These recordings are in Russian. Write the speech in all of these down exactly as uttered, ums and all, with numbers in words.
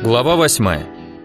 Глава восьмая.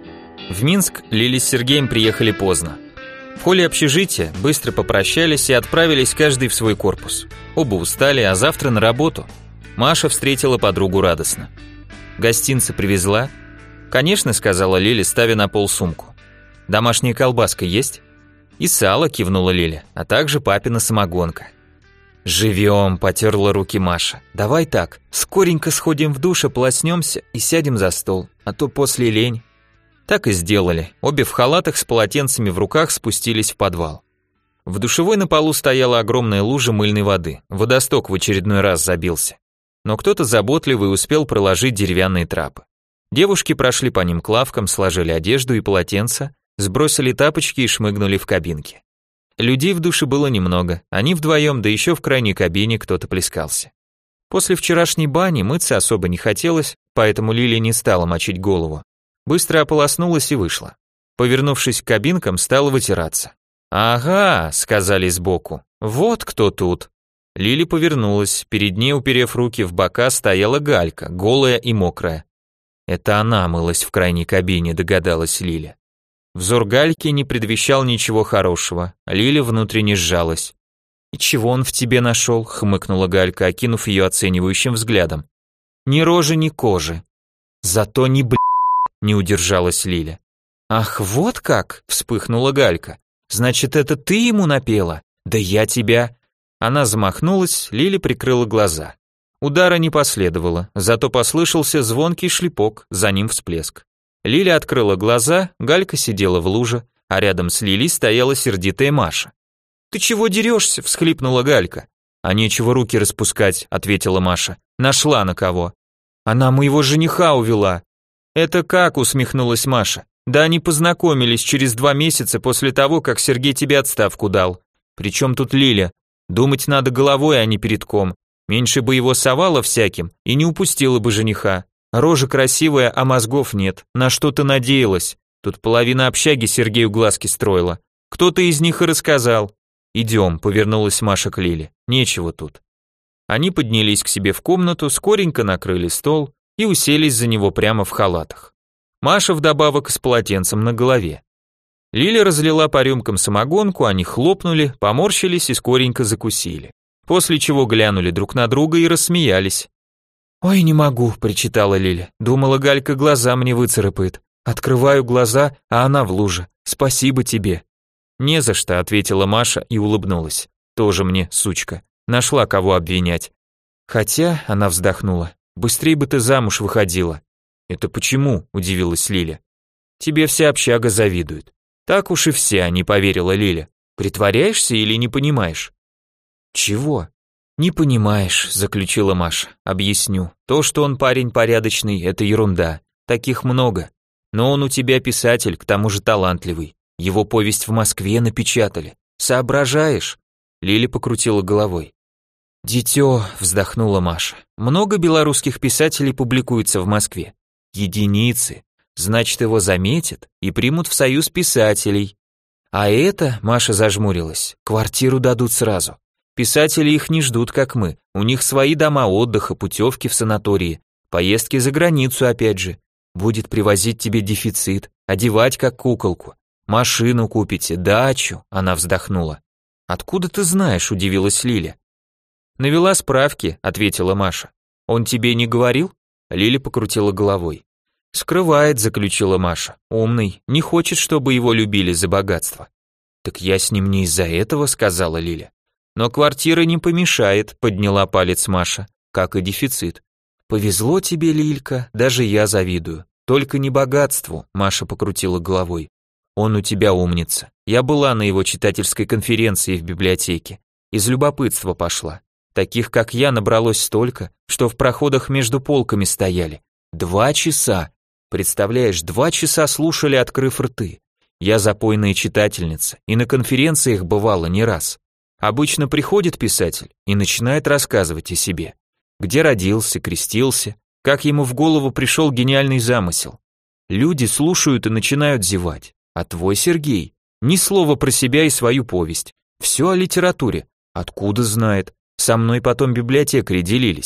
В Минск Лили с Сергеем приехали поздно. В холле общежития быстро попрощались и отправились каждый в свой корпус. Оба устали, а завтра на работу. Маша встретила подругу радостно. «Гостинцы привезла?» «Конечно», — сказала Лили, ставя на пол сумку. «Домашняя колбаска есть?» «И сало», — кивнула Лиля, «а также папина самогонка». «Живем», — потерла руки Маша. «Давай так, скоренько сходим в душ, ополоснемся и сядем за стол, а то после лень». Так и сделали. Обе в халатах с полотенцами в руках спустились в подвал. В душевой на полу стояла огромная лужа мыльной воды. Водосток в очередной раз забился. Но кто-то заботливый успел проложить деревянные трапы. Девушки прошли по ним к лавкам, сложили одежду и полотенца, сбросили тапочки и шмыгнули в кабинки. Людей в душе было немного, они вдвоем, да еще в крайней кабине кто-то плескался. После вчерашней бани мыться особо не хотелось, поэтому Лилия не стала мочить голову. Быстро ополоснулась и вышла. Повернувшись к кабинкам, стала вытираться. «Ага», — сказали сбоку, — «вот кто тут». Лили повернулась, перед ней, уперев руки в бока, стояла Галька, голая и мокрая. Это она мылась в крайней кабине, догадалась Лиля. Взор Гальки не предвещал ничего хорошего, Лиля внутренне сжалась. «И чего он в тебе нашел?» — хмыкнула Галька, окинув ее оценивающим взглядом. «Ни рожи, ни кожи». «Зато не бл***», — не удержалась Лиля. «Ах, вот как!» — вспыхнула Галька. «Значит, это ты ему напела? Да я тебя...» Она замахнулась, Лиля прикрыла глаза. Удара не последовало, зато послышался звонкий шлепок, за ним всплеск. Лиля открыла глаза, Галька сидела в луже, а рядом с Лилей стояла сердитая Маша. «Ты чего дерешься?» — всхлипнула Галька. «А нечего руки распускать», — ответила Маша. «Нашла на кого». «Она моего жениха увела». «Это как?» — усмехнулась Маша. «Да они познакомились через два месяца после того, как Сергей тебе отставку дал. Причем тут Лиля? Думать надо головой, а не передком. Меньше бы его совала всяким и не упустила бы жениха. Рожа красивая, а мозгов нет. На что ты надеялась? Тут половина общаги Сергею глазки строила. Кто-то из них и рассказал. Идем», — повернулась Маша к Лиле. «Нечего тут». Они поднялись к себе в комнату, скоренько накрыли стол и уселись за него прямо в халатах. Маша вдобавок с полотенцем на голове. Лиля разлила по рюмкам самогонку, они хлопнули, поморщились и скоренько закусили. После чего глянули друг на друга и рассмеялись. «Ой, не могу», — причитала Лиля. «Думала, Галька глаза мне выцарапает. Открываю глаза, а она в луже. Спасибо тебе». «Не за что», — ответила Маша и улыбнулась. «Тоже мне, сучка. Нашла кого обвинять». «Хотя», — она вздохнула, — «быстрей бы ты замуж выходила». «Это почему?» — удивилась Лиля. «Тебе вся общага завидует». «Так уж и все», — не поверила Лиля. «Притворяешься или не понимаешь?» «Чего?» «Не понимаешь», — заключила Маша. «Объясню. То, что он парень порядочный, это ерунда. Таких много. Но он у тебя писатель, к тому же талантливый. Его повесть в Москве напечатали. Соображаешь?» Лиля покрутила головой. «Дитё», — вздохнула Маша. «Много белорусских писателей публикуется в Москве. Единицы. Значит, его заметят и примут в союз писателей. А это, Маша зажмурилась, квартиру дадут сразу. Писатели их не ждут, как мы. У них свои дома отдыха, путевки в санатории, поездки за границу опять же. Будет привозить тебе дефицит, одевать как куколку. Машину купите, дачу», — она вздохнула. «Откуда ты знаешь?» — удивилась Лиля. «Навела справки», — ответила Маша. «Он тебе не говорил?» Лиля покрутила головой. «Скрывает», — заключила Маша. «Умный, не хочет, чтобы его любили за богатство». «Так я с ним не из-за этого», — сказала Лиля. «Но квартира не помешает», — подняла палец Маша, «как и дефицит». «Повезло тебе, Лилька, даже я завидую. Только не богатству», — Маша покрутила головой. «Он у тебя умница. Я была на его читательской конференции в библиотеке. Из любопытства пошла. Таких, как я, набралось столько, что в проходах между полками стояли. Два часа. Представляешь, два часа слушали, открыв рты. Я запойная читательница, и на конференциях бывала не раз. Обычно приходит писатель и начинает рассказывать о себе. Где родился, крестился, как ему в голову пришел гениальный замысел. Люди слушают и начинают зевать. А твой Сергей? Ни слова про себя и свою повесть. Все о литературе. Откуда знает? Со мной потом библиотекари делились.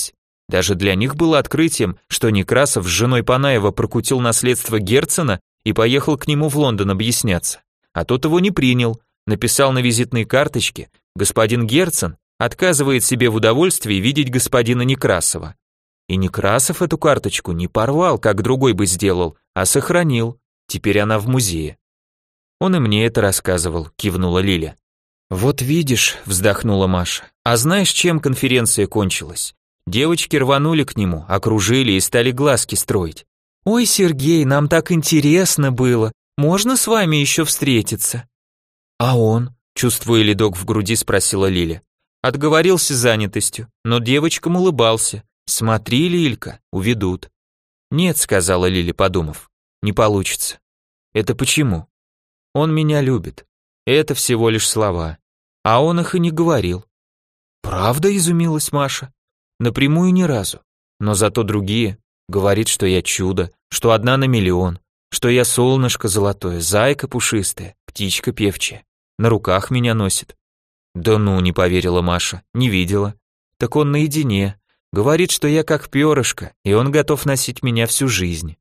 Даже для них было открытием, что Некрасов с женой Панаева прокутил наследство Герцена и поехал к нему в Лондон объясняться. А тот его не принял, написал на визитной карточке: господин Герцен отказывает себе в удовольствии видеть господина Некрасова. И Некрасов эту карточку не порвал, как другой бы сделал, а сохранил. Теперь она в музее. Он и мне это рассказывал, кивнула Лиля. Вот видишь, вздохнула Маша. А знаешь, чем конференция кончилась? Девочки рванули к нему, окружили и стали глазки строить. Ой, Сергей, нам так интересно было. Можно с вами еще встретиться? А он, чувствуя ледок в груди, спросила Лиля. Отговорился занятостью, но девочкам улыбался. Смотри, Лилька, уведут. Нет, сказала Лиля, подумав. Не получится. Это почему? Он меня любит. Это всего лишь слова. А он их и не говорил. Правда, изумилась Маша. Напрямую ни разу. Но зато другие. Говорит, что я чудо, что одна на миллион, что я солнышко золотое, зайка пушистая, птичка певчая. На руках меня носит. Да ну, не поверила Маша, не видела. Так он наедине. Говорит, что я как перышко, и он готов носить меня всю жизнь.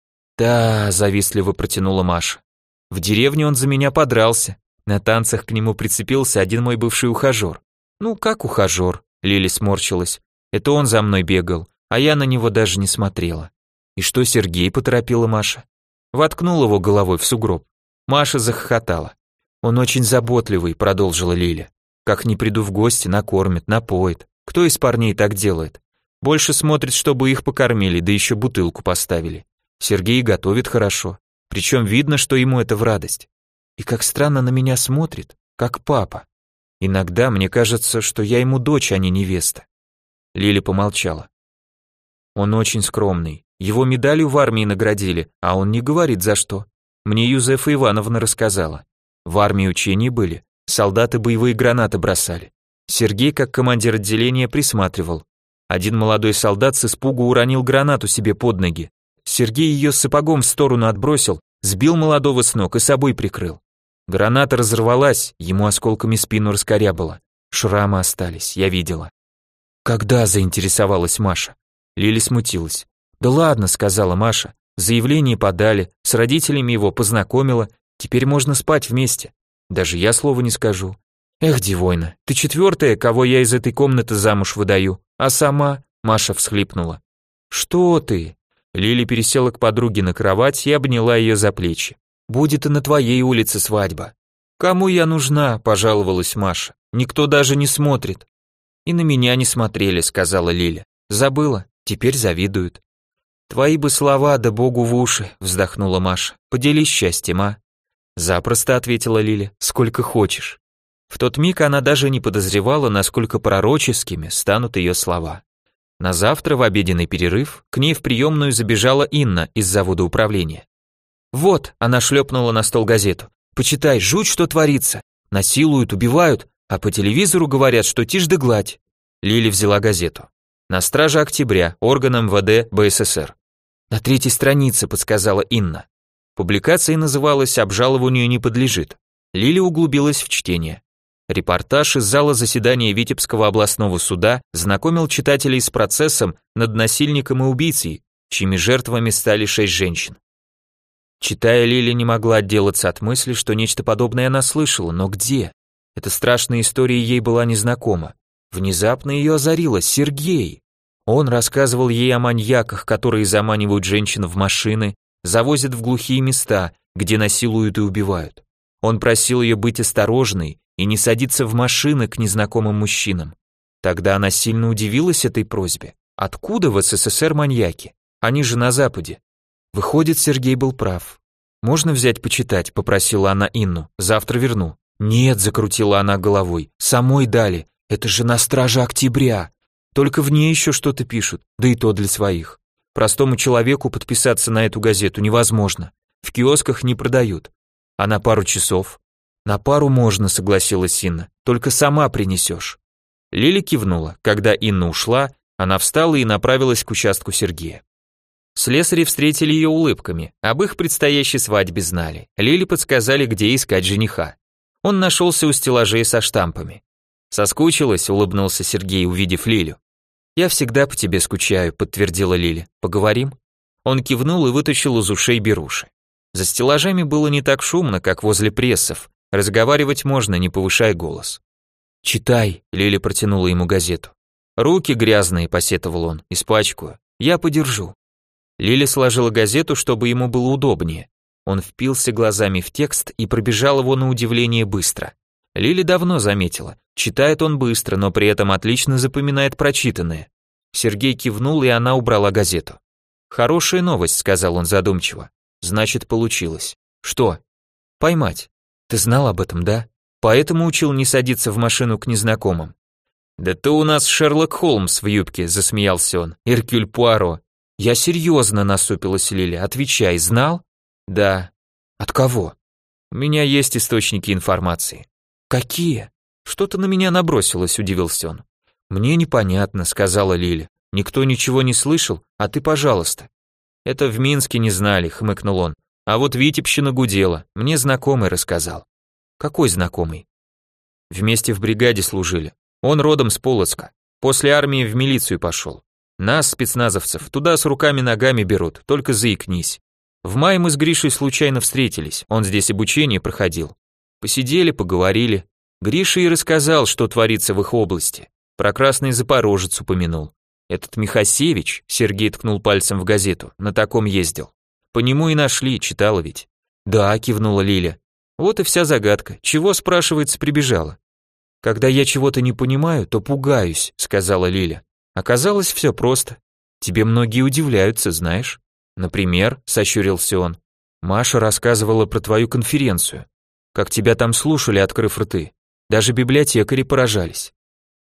Да, завистливо протянула Маша. В деревне он за меня подрался. На танцах к нему прицепился один мой бывший ухажер. Ну, как ухажер? Лили сморщилась. Это он за мной бегал, а я на него даже не смотрела. И что Сергей, поторопила Маша? Воткнул его головой в сугроб. Маша захохотала. Он очень заботливый, продолжила Лиля. Как не приду в гости, накормит, напоит. Кто из парней так делает? Больше смотрит, чтобы их покормили, да еще бутылку поставили. Сергей готовит хорошо, причем видно, что ему это в радость. И как странно на меня смотрит, как папа. Иногда мне кажется, что я ему дочь, а не невеста. Лиля помолчала. Он очень скромный. Его медалью в армии наградили, а он не говорит за что. Мне Юзефа Ивановна рассказала. В армии учения были, солдаты боевые гранаты бросали. Сергей, как командир отделения, присматривал. Один молодой солдат с испугу уронил гранату себе под ноги. Сергей ее сапогом в сторону отбросил, сбил молодого с ног и собой прикрыл. Граната разорвалась, ему осколками спину раскорябало. Шрамы остались, я видела. Когда, заинтересовалась Маша? Лили смутилась. Да ладно, сказала Маша, заявление подали, с родителями его познакомила, теперь можно спать вместе. Даже я слова не скажу. Эх, Дивойна, ты четвертая, кого я из этой комнаты замуж выдаю, а сама, Маша всхлипнула. Что ты? Лили пересела к подруге на кровать и обняла ее за плечи. Будет и на твоей улице свадьба. Кому я нужна, пожаловалась Маша. Никто даже не смотрит. И на меня не смотрели, сказала Лиля. Забыла, теперь завидуют. Твои бы слова, да Богу в уши, вздохнула Маша. Поделись счастьем, а? Запросто ответила Лиля, сколько хочешь. В тот миг она даже не подозревала, насколько пророческими станут ее слова. На завтра в обеденный перерыв к ней в приемную забежала Инна из завода управления. Вот, она шлепнула на стол газету. Почитай, жуть, что творится. Насилуют, убивают, а по телевизору говорят, что тишь да гладь. Лили взяла газету. На страже октября, орган эм вэ дэ бэ эс эс эр. На третьей странице, подсказала Инна. Публикация называлась «Обжалованию не подлежит». Лили углубилась в чтение. Репортаж из зала заседания Витебского областного суда знакомил читателей с процессом над насильником и убийцей, чьими жертвами стали шесть женщин. Читая, Лили не могла отделаться от мысли, что нечто подобное она слышала, но где? Эта страшная история ей была незнакома. Внезапно ее озарило Сергей. Он рассказывал ей о маньяках, которые заманивают женщин в машины, завозят в глухие места, где насилуют и убивают. Он просил ее быть осторожной и не садиться в машины к незнакомым мужчинам. Тогда она сильно удивилась этой просьбе. Откуда в эс эс эс эр маньяки? Они же на Западе. Выходит, Сергей был прав. «Можно взять почитать?» — попросила она Инну. «Завтра верну». «Нет», — закрутила она головой. «Самой дали. Это же на страже октября. Только в ней еще что-то пишут, да и то для своих. Простому человеку подписаться на эту газету невозможно. В киосках не продают. А на пару часов?» «На пару можно», — согласилась Инна. «Только сама принесешь». Лили кивнула. Когда Инна ушла, она встала и направилась к участку Сергея. Слесари встретили ее улыбками, об их предстоящей свадьбе знали. Лили подсказали, где искать жениха. Он нашелся у стеллажей со штампами. «Соскучилась», — улыбнулся Сергей, увидев Лилю. «Я всегда по тебе скучаю», — подтвердила Лиля. «Поговорим?» Он кивнул и вытащил из ушей беруши. За стеллажами было не так шумно, как возле прессов. Разговаривать можно, не повышая голос. «Читай», — Лиля протянула ему газету. «Руки грязные», — посетовал он, — «испачкаю. Я подержу». Лиля сложила газету, чтобы ему было удобнее. Он впился глазами в текст и пробежал его на удивление быстро. Лиля давно заметила, читает он быстро, но при этом отлично запоминает прочитанное. Сергей кивнул, и она убрала газету. «Хорошая новость», — сказал он задумчиво. «Значит, получилось». «Что?» «Поймать. Ты знал об этом, да? Поэтому учил не садиться в машину к незнакомым». «Да ты у нас Шерлок Холмс в юбке», — засмеялся он. «Эркюль Пуаро». «Я серьезно», — насупилась Лиля. «Отвечай, знал?» «Да». «От кого?» «У меня есть источники информации». «Какие?» «Что-то на меня набросилось», — удивился он. «Мне непонятно», — сказала Лиля. «Никто ничего не слышал, а ты, пожалуйста». «Это в Минске не знали», — хмыкнул он. «А вот Витебщина гудела, мне знакомый рассказал». «Какой знакомый?» «Вместе в бригаде служили. Он родом с Полоцка. После армии в милицию пошел. Нас, спецназовцев, туда с руками-ногами берут, только заикнись. В мае мы с Гришей случайно встретились, он здесь обучение проходил. Посидели, поговорили. Гриша и рассказал, что творится в их области. Про Красный Запорожец упомянул. Этот Михасевич, Сергей ткнул пальцем в газету, на таком ездил. По нему и нашли, читала ведь. Да, кивнула Лиля. Вот и вся загадка. Чего, спрашивается, прибежала? Когда я чего-то не понимаю, то пугаюсь, сказала Лиля. Оказалось, все просто. Тебе многие удивляются, знаешь? Например, сощурился он. Маша рассказывала про твою конференцию. Как тебя там слушали, открыв рты. Даже библиотекари поражались.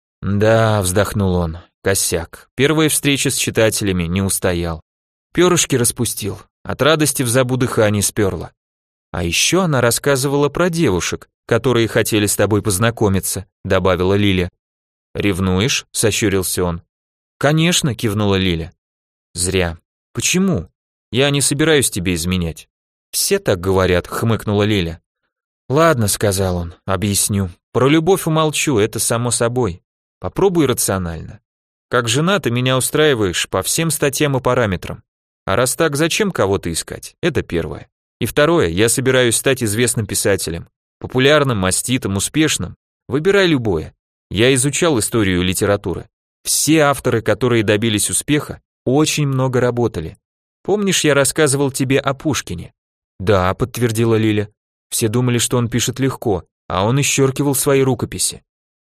Да, вздохнул он. Косяк. Первая встреча с читателями, не устоял. Перышки распустил. От радости в забу дыхание сперло. А еще она рассказывала про девушек, которые хотели с тобой познакомиться, добавила Лиля. Ревнуешь? Сощурился он. Конечно, кивнула Лиля. Зря. Почему? Я не собираюсь тебе изменять. Все так говорят, хмыкнула Лиля. Ладно, сказал он, объясню. Про любовь умолчу, это само собой. Попробуй рационально. Как жена ты меня устраиваешь по всем статьям и параметрам. А раз так, зачем кого-то искать? Это первое. И второе, я собираюсь стать известным писателем. Популярным, маститым, успешным. Выбирай любое. Я изучал историю литературы. Все авторы, которые добились успеха, очень много работали. Помнишь, я рассказывал тебе о Пушкине? Да, подтвердила Лиля. Все думали, что он пишет легко, а он исчеркивал свои рукописи.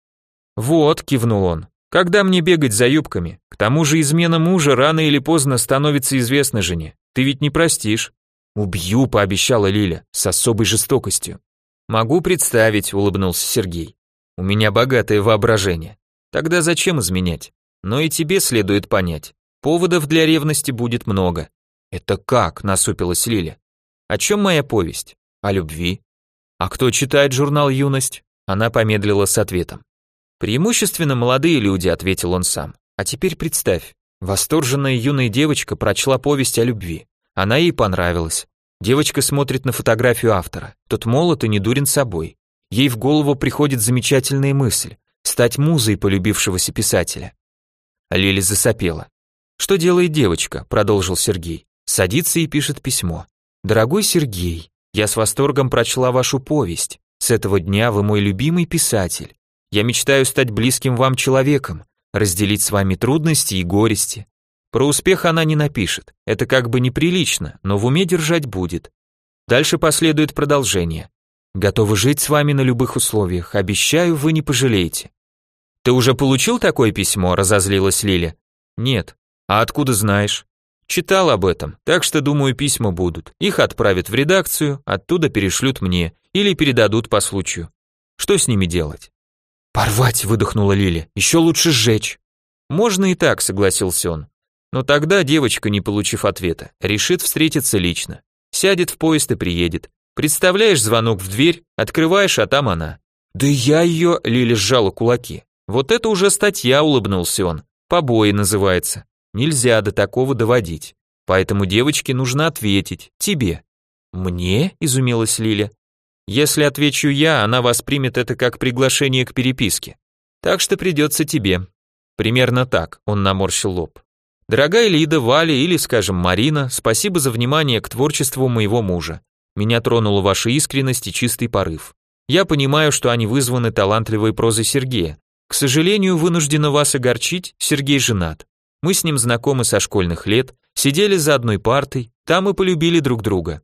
Вот, кивнул он. Когда мне бегать за юбками? К тому же измена мужа рано или поздно становится известна жене. Ты ведь не простишь. Убью, пообещала Лиля, с особой жестокостью. Могу представить, улыбнулся Сергей. У меня богатое воображение. Тогда зачем изменять? Но и тебе следует понять. Поводов для ревности будет много. Это как? Насупилась Лиля. О чем моя повесть? О любви. А кто читает журнал «Юность»? Она помедлила с ответом. Преимущественно молодые люди, ответил он сам. А теперь представь, восторженная юная девочка прочла повесть о любви. Она ей понравилась. Девочка смотрит на фотографию автора. Тот молод и не дурен собой. Ей в голову приходит замечательная мысль стать музой полюбившегося писателя. Лиля засопела. Что делает девочка? Продолжил Сергей. Садится и пишет письмо. Дорогой Сергей, я с восторгом прочла вашу повесть. С этого дня вы мой любимый писатель. Я мечтаю стать близким вам человеком, разделить с вами трудности и горести. Про успех она не напишет, это как бы неприлично, но в уме держать будет. Дальше последует продолжение. Готова жить с вами на любых условиях, обещаю, вы не пожалеете. Ты уже получил такое письмо, разозлилась Лиля. Нет. А откуда знаешь? Читал об этом, так что, думаю, письма будут. Их отправят в редакцию, оттуда перешлют мне или передадут по случаю. Что с ними делать? «Порвать!» — выдохнула Лиля. «Еще лучше сжечь!» «Можно и так», — согласился он. Но тогда девочка, не получив ответа, решит встретиться лично. Сядет в поезд и приедет. Представляешь, звонок в дверь, открываешь, а там она. «Да я ее...» — Лиля сжала кулаки. «Вот это уже статья», — улыбнулся он. «Побои называется. Нельзя до такого доводить. Поэтому девочке нужно ответить. Тебе». «Мне?» — изумилась Лиля. Если отвечу я, она воспримет это как приглашение к переписке. Так что придется тебе. Примерно так, он наморщил лоб. Дорогая Лида, Валя или, скажем, Марина, спасибо за внимание к творчеству моего мужа. Меня тронула ваша искренность и чистый порыв. Я понимаю, что они вызваны талантливой прозой Сергея. К сожалению, вынуждена вас огорчить, Сергей женат. Мы с ним знакомы со школьных лет, сидели за одной партой, там и полюбили друг друга.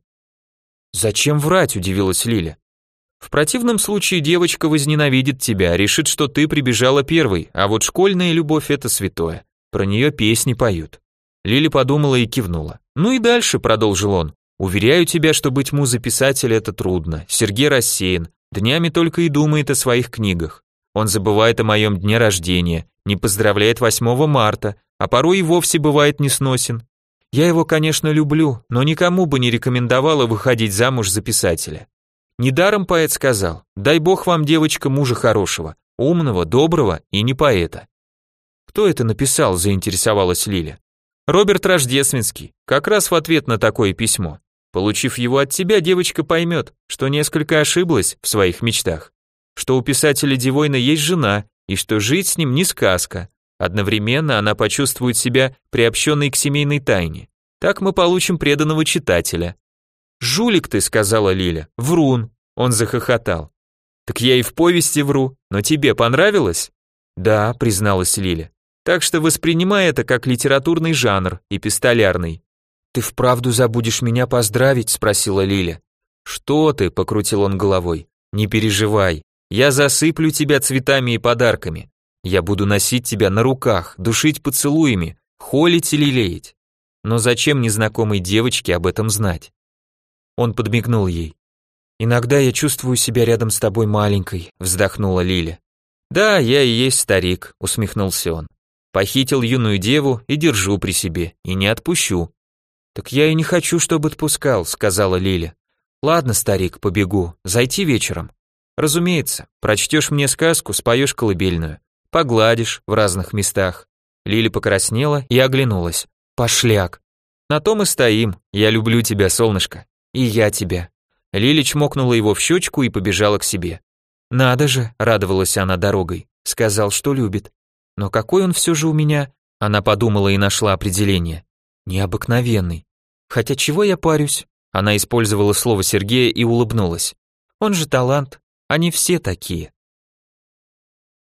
Зачем врать, удивилась Лиля. В противном случае девочка возненавидит тебя, решит, что ты прибежала первой, а вот школьная любовь это святое. Про нее песни поют. Лиля подумала и кивнула. Ну и дальше, продолжил он. Уверяю тебя, что быть музой писателя это трудно. Сергей рассеян, днями только и думает о своих книгах. Он забывает о моем дне рождения, не поздравляет восьмого марта, а порой и вовсе бывает несносен. Я его, конечно, люблю, но никому бы не рекомендовала выходить замуж за писателя. Недаром поэт сказал: дай бог вам, девочка, мужа хорошего, умного, доброго и не поэта. Кто это написал, заинтересовалась Лиля. Роберт Рождественский, как раз в ответ на такое письмо. Получив его от тебя, девочка поймет, что несколько ошиблась в своих мечтах, что у писателя Дивойна есть жена, и что жить с ним не сказка. Одновременно она почувствует себя приобщенной к семейной тайне. Так мы получим преданного читателя. «Жулик ты», — сказала Лиля, — «врун». Он захохотал. «Так я и в повести вру, но тебе понравилось?» «Да», — призналась Лиля. «Так что воспринимай это как литературный жанр, эпистолярный». «Ты вправду забудешь меня поздравить?» — спросила Лиля. «Что ты?» — покрутил он головой. «Не переживай, я засыплю тебя цветами и подарками. Я буду носить тебя на руках, душить поцелуями, холить и лелеять. Но зачем незнакомой девочке об этом знать?» Он подмигнул ей. «Иногда я чувствую себя рядом с тобой маленькой», — вздохнула Лиля. «Да, я и есть старик», — усмехнулся он. «Похитил юную деву и держу при себе, и не отпущу». «Так я и не хочу, чтобы отпускал», — сказала Лиля. «Ладно, старик, побегу, зайти вечером. Разумеется, прочтешь мне сказку, споешь колыбельную, погладишь в разных местах». Лиля покраснела и оглянулась. «Пошляк». «На том и стоим, я люблю тебя, солнышко». «И я тебя». Лиля чмокнула его в щечку и побежала к себе. «Надо же», — радовалась она дорогой, сказал, что любит. «Но какой он все же у меня?» Она подумала и нашла определение. «Необыкновенный. Хотя чего я парюсь?» Она использовала слово Сергея и улыбнулась. «Он же талант, они все такие».